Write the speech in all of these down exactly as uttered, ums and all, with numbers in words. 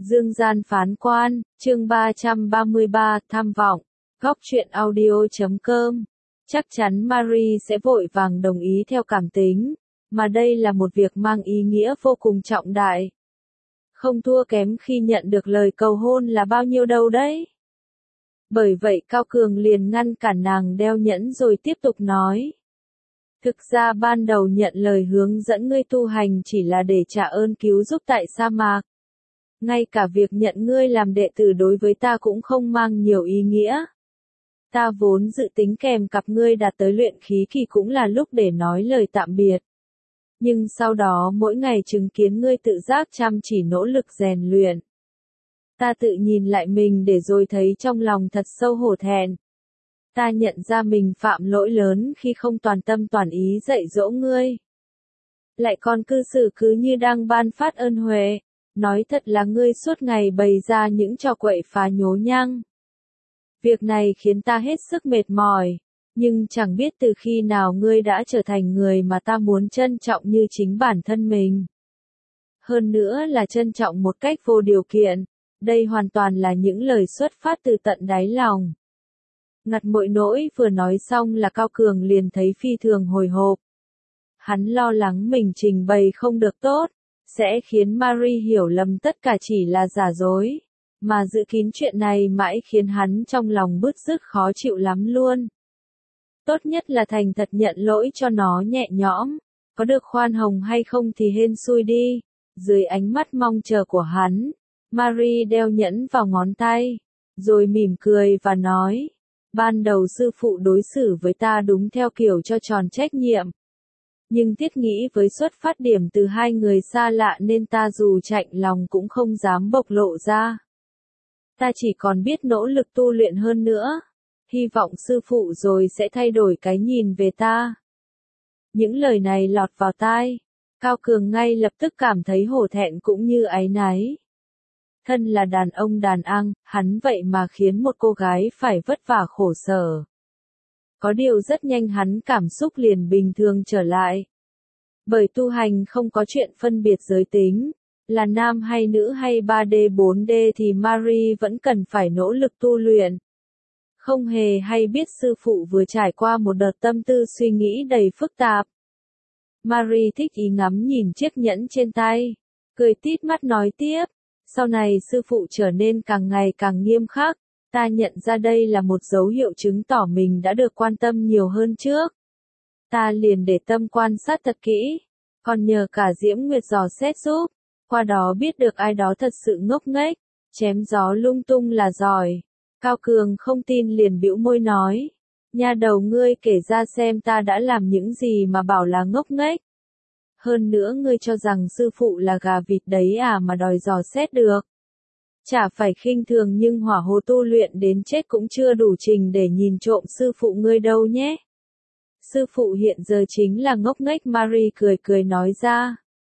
Dương gian phán quan, chương ba trăm ba mươi ba, tham vọng, góc truyện audio chấm com. Chắc chắn Marie sẽ vội vàng đồng ý theo cảm tính, mà đây là một việc mang ý nghĩa vô cùng trọng đại. Không thua kém khi nhận được lời cầu hôn là bao nhiêu đâu đấy. Bởi vậy Cao Cường liền ngăn cản nàng đeo nhẫn rồi tiếp tục nói. Thực ra ban đầu nhận lời hướng dẫn ngươi tu hành chỉ là để trả ơn cứu giúp tại sa mạc. Ngay cả việc nhận ngươi làm đệ tử đối với ta cũng không mang nhiều ý nghĩa. Ta vốn dự tính kèm cặp ngươi đạt tới luyện khí kỳ cũng là lúc để nói lời tạm biệt. Nhưng sau đó mỗi ngày chứng kiến ngươi tự giác chăm chỉ nỗ lực rèn luyện. Ta tự nhìn lại mình để rồi thấy trong lòng thật sâu hổ thẹn. Ta nhận ra mình phạm lỗi lớn khi không toàn tâm toàn ý dạy dỗ ngươi. Lại còn cư xử cứ như đang ban phát ơn huệ. Nói thật là ngươi suốt ngày bày ra những trò quậy phá nhố nhăng. Việc này khiến ta hết sức mệt mỏi, nhưng chẳng biết từ khi nào ngươi đã trở thành người mà ta muốn trân trọng như chính bản thân mình. Hơn nữa là trân trọng một cách vô điều kiện, đây hoàn toàn là những lời xuất phát từ tận đáy lòng. Ngặt mọi nỗi vừa nói xong là Cao Cường liền thấy phi thường hồi hộp. Hắn lo lắng mình trình bày không được tốt, sẽ khiến Marie hiểu lầm tất cả chỉ là giả dối, mà giữ kín chuyện này mãi khiến hắn trong lòng bứt rứt khó chịu lắm luôn. Tốt nhất là thành thật nhận lỗi cho nó nhẹ nhõm, có được khoan hồng hay không thì hên xui đi. Dưới ánh mắt mong chờ của hắn, Marie đeo nhẫn vào ngón tay, rồi mỉm cười và nói, ban đầu sư phụ đối xử với ta đúng theo kiểu cho tròn trách nhiệm. Nhưng thiết nghĩ với xuất phát điểm từ hai người xa lạ nên ta dù chạnh lòng cũng không dám bộc lộ ra. Ta chỉ còn biết nỗ lực tu luyện hơn nữa. Hy vọng sư phụ rồi sẽ thay đổi cái nhìn về ta. Những lời này lọt vào tai. Cao Cường ngay lập tức cảm thấy hổ thẹn cũng như áy náy. Thân là đàn ông đàn anh, hắn vậy mà khiến một cô gái phải vất vả khổ sở. Có điều rất nhanh hắn cảm xúc liền bình thường trở lại. Bởi tu hành không có chuyện phân biệt giới tính, là nam hay nữ hay ba D bốn D thì Marie vẫn cần phải nỗ lực tu luyện. Không hề hay biết sư phụ vừa trải qua một đợt tâm tư suy nghĩ đầy phức tạp. Marie thích ý ngắm nhìn chiếc nhẫn trên tay, cười tít mắt nói tiếp, sau này sư phụ trở nên càng ngày càng nghiêm khắc. Ta nhận ra đây là một dấu hiệu chứng tỏ mình đã được quan tâm nhiều hơn trước. Ta liền để tâm quan sát thật kỹ, còn nhờ cả Diễm Nguyệt dò xét giúp, qua đó biết được ai đó thật sự ngốc nghếch, chém gió lung tung là giỏi. Cao Cường không tin liền bĩu môi nói, nha đầu ngươi kể ra xem ta đã làm những gì mà bảo là ngốc nghếch. Hơn nữa ngươi cho rằng sư phụ là gà vịt đấy à mà đòi dò xét được. Chả phải khinh thường nhưng hỏa hồ tu luyện đến chết cũng chưa đủ trình để nhìn trộm sư phụ ngươi đâu nhé. Sư phụ hiện giờ chính là ngốc nghếch. Marie cười cười nói ra.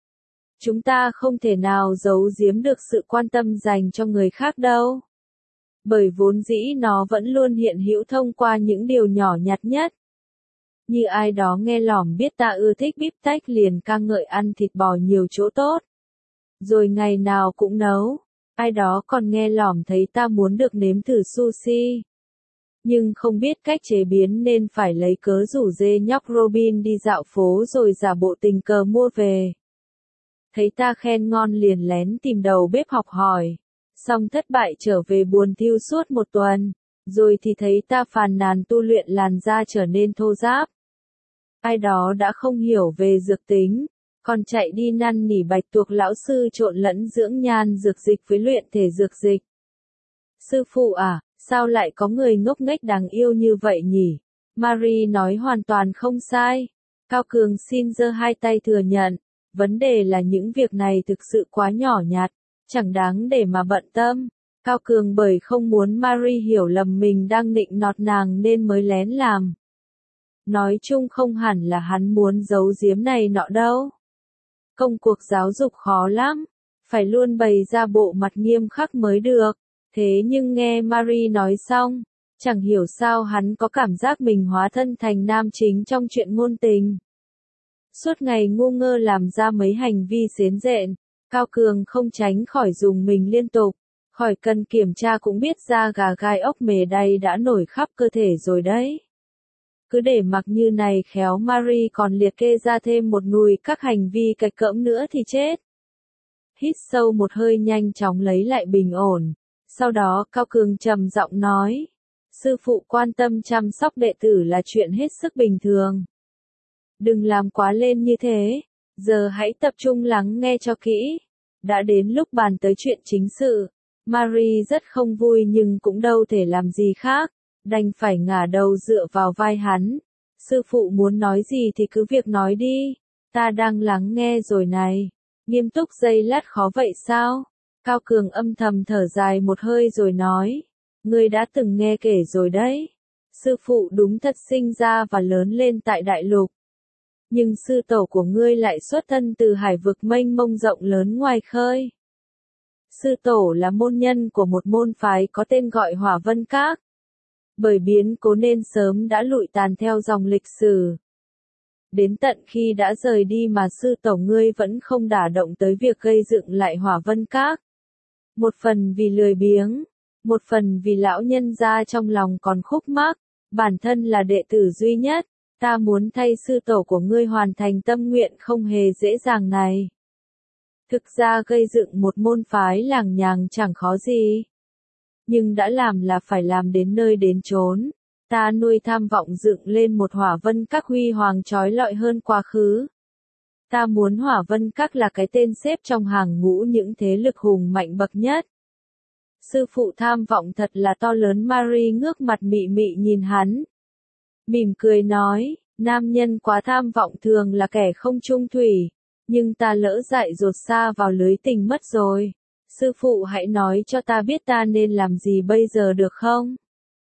Chúng ta không thể nào giấu giếm được sự quan tâm dành cho người khác đâu. Bởi vốn dĩ nó vẫn luôn hiện hữu thông qua những điều nhỏ nhặt nhất. Như ai đó nghe lỏm biết ta ưa thích bíp tách liền ca ngợi ăn thịt bò nhiều chỗ tốt. Rồi ngày nào cũng nấu. Ai đó còn nghe lỏm thấy ta muốn được nếm thử sushi. Nhưng không biết cách chế biến nên phải lấy cớ rủ dê nhóc Robin đi dạo phố rồi giả bộ tình cờ mua về. Thấy ta khen ngon liền lén tìm đầu bếp học hỏi. Xong thất bại trở về buồn thiu suốt một tuần. Rồi thì thấy ta phàn nàn tu luyện làn da trở nên thô ráp. Ai đó đã không hiểu về dược tính. Còn chạy đi năn nỉ Bạch Tuộc lão sư trộn lẫn dưỡng nhan dược dịch với luyện thể dược dịch. Sư phụ à, sao lại có người ngốc nghếch đáng yêu như vậy nhỉ? Marie nói hoàn toàn không sai. Cao Cường xin giơ hai tay thừa nhận. Vấn đề là những việc này thực sự quá nhỏ nhặt, chẳng đáng để mà bận tâm. Cao Cường bởi không muốn Marie hiểu lầm mình đang nịnh nọt nàng nên mới lén làm. Nói chung không hẳn là hắn muốn giấu giếm này nọ đâu. Công cuộc giáo dục khó lắm, phải luôn bày ra bộ mặt nghiêm khắc mới được. Thế nhưng nghe Marie nói xong, chẳng hiểu sao hắn có cảm giác mình hóa thân thành nam chính trong chuyện ngôn tình. Suốt ngày ngu ngơ làm ra mấy hành vi xến rện, Cao Cường không tránh khỏi dùng mình liên tục, khỏi cần kiểm tra cũng biết da gà gai ốc mề đay đã nổi khắp cơ thể rồi đấy. Cứ để mặc như này khéo Marie còn liệt kê ra thêm một nùi các hành vi cạch cỡm nữa thì chết. Hít sâu một hơi nhanh chóng lấy lại bình ổn. Sau đó Cao Cường trầm giọng nói. Sư phụ quan tâm chăm sóc đệ tử là chuyện hết sức bình thường. Đừng làm quá lên như thế. Giờ hãy tập trung lắng nghe cho kỹ. Đã đến lúc bàn tới chuyện chính sự. Marie rất không vui nhưng cũng đâu thể làm gì khác. Đành phải ngả đầu dựa vào vai hắn. Sư phụ muốn nói gì thì cứ việc nói đi. Ta đang lắng nghe rồi này. Nghiêm túc giây lát khó vậy sao? Cao Cường âm thầm thở dài một hơi rồi nói. Ngươi đã từng nghe kể rồi đấy. Sư phụ đúng thật sinh ra và lớn lên tại đại lục. Nhưng sư tổ của ngươi lại xuất thân từ hải vực mênh mông rộng lớn ngoài khơi. Sư tổ là môn nhân của một môn phái có tên gọi Hỏa Vân Các. Bởi biến cố nên sớm đã lụi tàn theo dòng lịch sử. Đến tận khi đã rời đi mà sư tổ ngươi vẫn không đả động tới việc gây dựng lại Hỏa Vân Các. Một phần vì lười biếng, một phần vì lão nhân gia trong lòng còn khúc mắc, bản thân là đệ tử duy nhất, ta muốn thay sư tổ của ngươi hoàn thành tâm nguyện không hề dễ dàng này. Thực ra gây dựng một môn phái làng nhàng chẳng khó gì. Nhưng đã làm là phải làm đến nơi đến chốn. Ta nuôi tham vọng dựng lên một Hỏa Vân Các huy hoàng trói lọi hơn quá khứ. Ta muốn Hỏa Vân Các là cái tên xếp trong hàng ngũ những thế lực hùng mạnh bậc nhất. Sư phụ tham vọng thật là to lớn. Marie ngước mặt mị mị nhìn hắn. Mỉm cười nói, nam nhân quá tham vọng thường là kẻ không chung thủy. Nhưng ta lỡ dại dột xa vào lưới tình mất rồi. Sư phụ hãy nói cho ta biết ta nên làm gì bây giờ được không?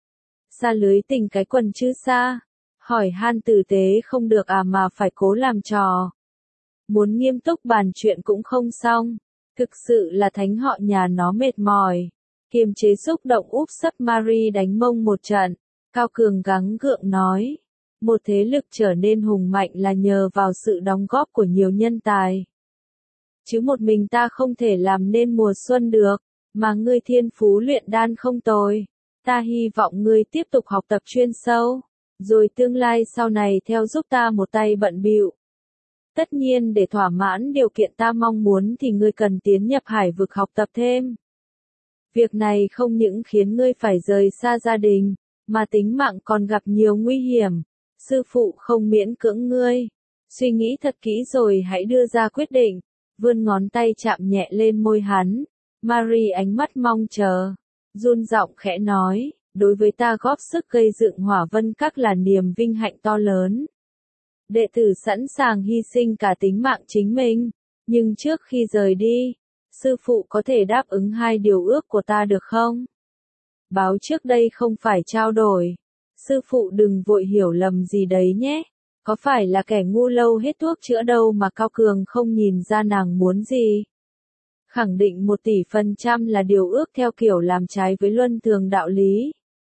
Xa lưới tình cái quần chứ xa. Hỏi han tử tế không được à mà phải cố làm trò. Muốn nghiêm túc bàn chuyện cũng không xong. Thực sự là thánh họ nhà nó mệt mỏi. Kiềm chế xúc động úp sấp Marie đánh mông một trận. Cao Cường gắng gượng nói. Một thế lực trở nên hùng mạnh là nhờ vào sự đóng góp của nhiều nhân tài. Chứ một mình ta không thể làm nên mùa xuân được. Mà ngươi thiên phú luyện đan không tồi. Ta hy vọng ngươi tiếp tục học tập chuyên sâu. Rồi tương lai sau này theo giúp ta một tay bận bịu. Tất nhiên để thỏa mãn điều kiện ta mong muốn thì ngươi cần tiến nhập hải vực học tập thêm. Việc này không những khiến ngươi phải rời xa gia đình, mà tính mạng còn gặp nhiều nguy hiểm. Sư phụ không miễn cưỡng ngươi. Suy nghĩ thật kỹ rồi hãy đưa ra quyết định. Vươn ngón tay chạm nhẹ lên môi hắn. Marie ánh mắt mong chờ. Run giọng khẽ nói, đối với ta góp sức gây dựng Hỏa Vân Các là niềm vinh hạnh to lớn. Đệ tử sẵn sàng hy sinh cả tính mạng chính mình. Nhưng trước khi rời đi, sư phụ có thể đáp ứng hai điều ước của ta được không? Báo trước đây không phải trao đổi. Sư phụ đừng vội hiểu lầm gì đấy nhé. Có phải là kẻ ngu lâu hết thuốc chữa đâu mà Cao Cường không nhìn ra nàng muốn gì? Khẳng định một tỷ phần trăm là điều ước theo kiểu làm trái với luân thường đạo lý.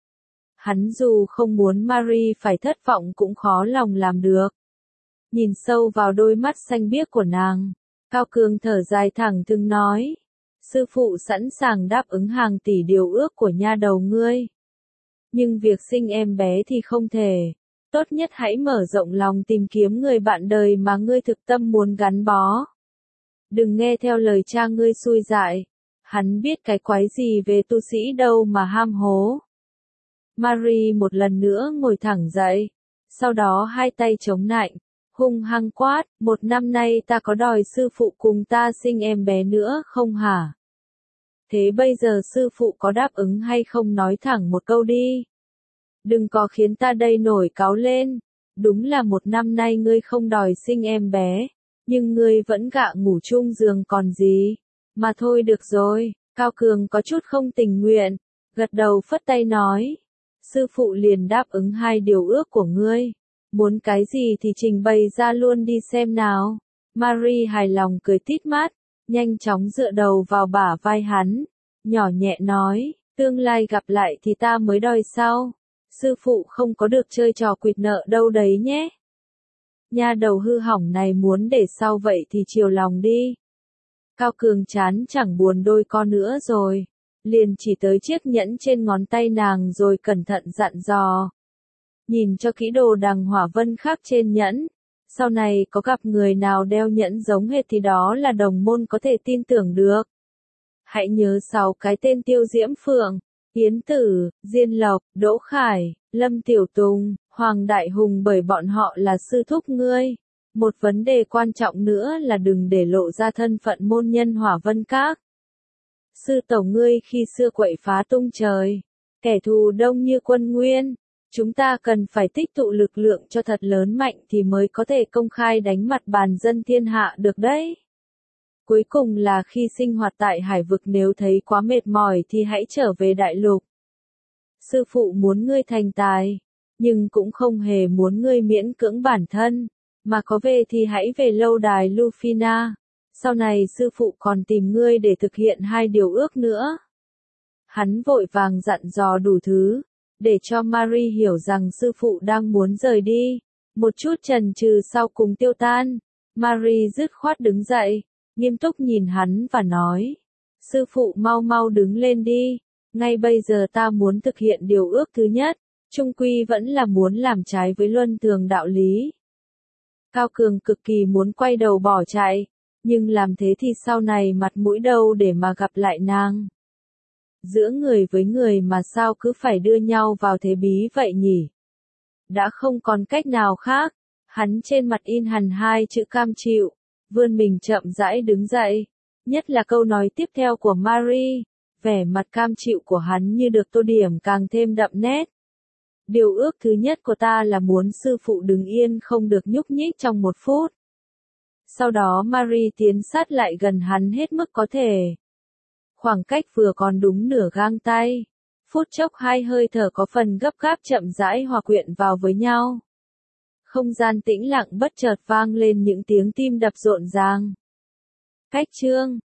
Hắn dù không muốn Marie phải thất vọng cũng khó lòng làm được. Nhìn sâu vào đôi mắt xanh biếc của nàng, Cao Cường thở dài thẳng thừng nói. Sư phụ sẵn sàng đáp ứng hàng tỷ điều ước của nha đầu ngươi. Nhưng việc sinh em bé thì không thể. Tốt nhất hãy mở rộng lòng tìm kiếm người bạn đời mà ngươi thực tâm muốn gắn bó. Đừng nghe theo lời cha ngươi xui dại. Hắn biết cái quái gì về tu sĩ đâu mà ham hố. Marie một lần nữa ngồi thẳng dậy. Sau đó hai tay chống nạnh. Hung hăng quát, một năm nay ta có đòi sư phụ cùng ta sinh em bé nữa không hả? Thế bây giờ sư phụ có đáp ứng hay không nói thẳng một câu đi. Đừng có khiến ta đây nổi cáu lên. Đúng là một năm nay ngươi không đòi sinh em bé. Nhưng ngươi vẫn gạ ngủ chung giường còn gì. Mà thôi được rồi, Cao Cường có chút không tình nguyện. Gật đầu phất tay nói. Sư phụ liền đáp ứng hai điều ước của ngươi. Muốn cái gì thì trình bày ra luôn đi xem nào. Marie hài lòng cười tít mắt. Nhanh chóng dựa đầu vào bả vai hắn. Nhỏ nhẹ nói. Tương lai gặp lại thì ta mới đòi sau. Sư phụ không có được chơi trò quỵt nợ đâu đấy nhé. Nha đầu hư hỏng này muốn để sau vậy thì chiều lòng đi. Cao Cường chán chẳng buồn đôi co nữa rồi. Liền chỉ tới chiếc nhẫn trên ngón tay nàng rồi cẩn thận dặn dò. Nhìn cho kỹ đồ đằng hỏa vân khắc trên nhẫn. Sau này có gặp người nào đeo nhẫn giống hệt thì đó là đồng môn có thể tin tưởng được. Hãy nhớ sáu cái tên Tiêu Diễm Phượng, Yến Tử, Diên Lộc, Đỗ Khải, Lâm Tiểu Tùng, Hoàng Đại Hùng bởi bọn họ là sư thúc ngươi. Một vấn đề quan trọng nữa là đừng để lộ ra thân phận môn nhân Hỏa Vân Các. Sư tổ ngươi khi xưa quậy phá tung trời, kẻ thù đông như quân nguyên. Chúng ta cần phải tích tụ lực lượng cho thật lớn mạnh thì mới có thể công khai đánh mặt bàn dân thiên hạ được đấy. Cuối cùng là khi sinh hoạt tại hải vực nếu thấy quá mệt mỏi thì hãy trở về đại lục. Sư phụ muốn ngươi thành tài, nhưng cũng không hề muốn ngươi miễn cưỡng bản thân, mà có về thì hãy về lâu đài Lufina. Sau này sư phụ còn tìm ngươi để thực hiện hai điều ước nữa. Hắn vội vàng dặn dò đủ thứ, để cho Marie hiểu rằng sư phụ đang muốn rời đi. Một chút chần chừ sau cùng tiêu tan, Marie dứt khoát đứng dậy, nghiêm túc nhìn hắn và nói, sư phụ mau mau đứng lên đi, ngay bây giờ ta muốn thực hiện điều ước thứ nhất, chung quy vẫn là muốn làm trái với luân thường đạo lý. Cao Cường cực kỳ muốn quay đầu bỏ chạy, nhưng làm thế thì sau này mặt mũi đâu để mà gặp lại nàng. Giữa người với người mà sao cứ phải đưa nhau vào thế bí vậy nhỉ? Đã không còn cách nào khác, hắn trên mặt in hằn hai chữ cam chịu, vươn mình chậm rãi đứng dậy, nhất là câu nói tiếp theo của Marie, vẻ mặt cam chịu của hắn như được tô điểm càng thêm đậm nét. Điều ước thứ nhất của ta là muốn sư phụ đứng yên không được nhúc nhích trong một phút. Sau đó Marie tiến sát lại gần hắn hết mức có thể. Khoảng cách vừa còn đúng nửa gang tay. Phút chốc hai hơi thở có phần gấp gáp chậm rãi hòa quyện vào với nhau. Không gian tĩnh lặng bất chợt vang lên những tiếng tim đập rộn ràng. Cách chương